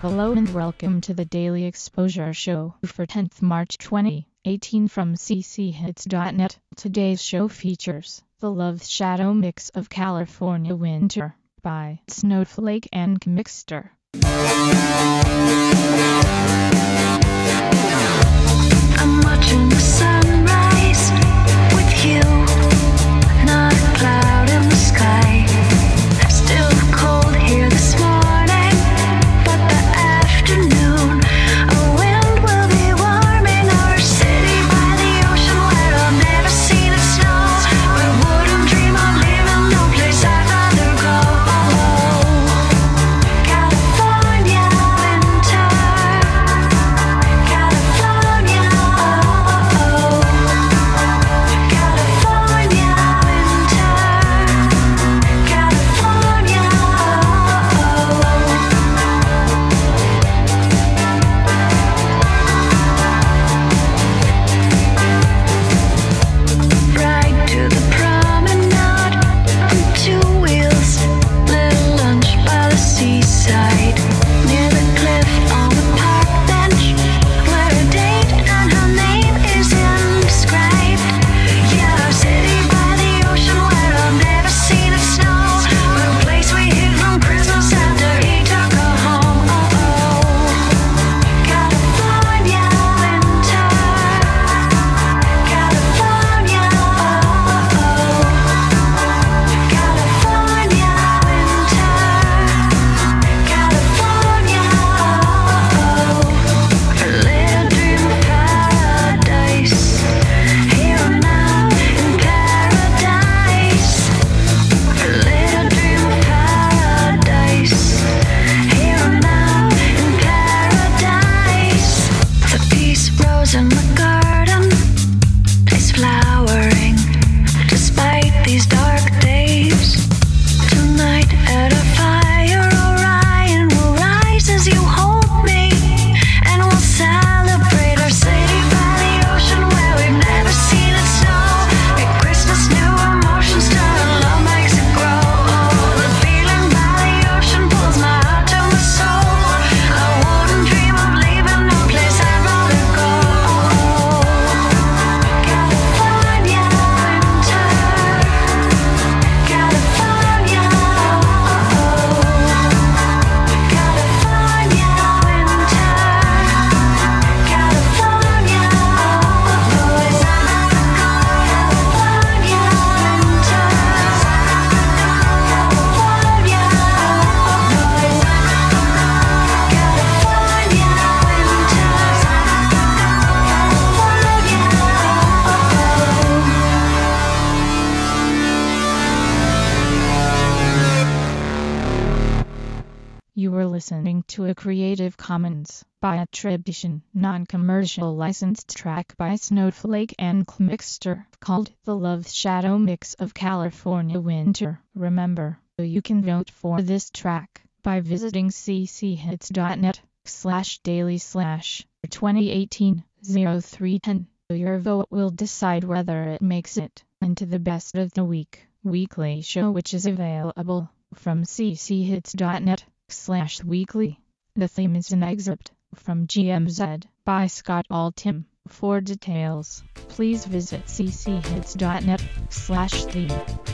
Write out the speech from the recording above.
Hello and welcome to the Daily Exposure Show for 10th March 2018 from cchits.net. Today's show features The Love Shadow Mix of California Winter by Snowflake and Mixter. I'm watching the sunrise with you, not a cloud in the sky. Still cold here this morning, but the afternoon, a wind will be warming our city by the ocean where I've never seen it snow. We wouldn't dream of leaving, no place I'd rather go. California winter, California, California winter, California. Ride to the promenade on two wheels, little lunch by the seaside, near the cliff on the park bench, where a date and her name is inscribed. Yeah, our city by the ocean where I've never seen it snow, where a place we hid from Christmas after he took her home. California winter, California, California winter, California. A little dream of paradise, here and now in paradise. A little dream of paradise, here and now in paradise. The peace rose in the garden is flowering despite these dark days. Tonight at a fire, Orion will rise as you hold me, and we'll celebrate our city by the ocean where we've never seen it snow. At Christmas, new emotions turn and love makes it grow. The feeling by the ocean pulls my heart to my soul. I wouldn't dream of leaving, no place I'd rather go. California winter, California, California winter, California, You were listening to a Creative Commons by attribution, non-commercial licensed track by Snowflake and Mixter called The Love Shadow Mix of California Winter. Remember, you can vote for this track by visiting cchits.net/daily/2018-0310. Your vote will decide whether it makes it into the Best of the Week weekly show, which is available from cchits.net/weekly. The theme is an excerpt from GMZ by Scott Altham. For details, please visit cchits.net/theme.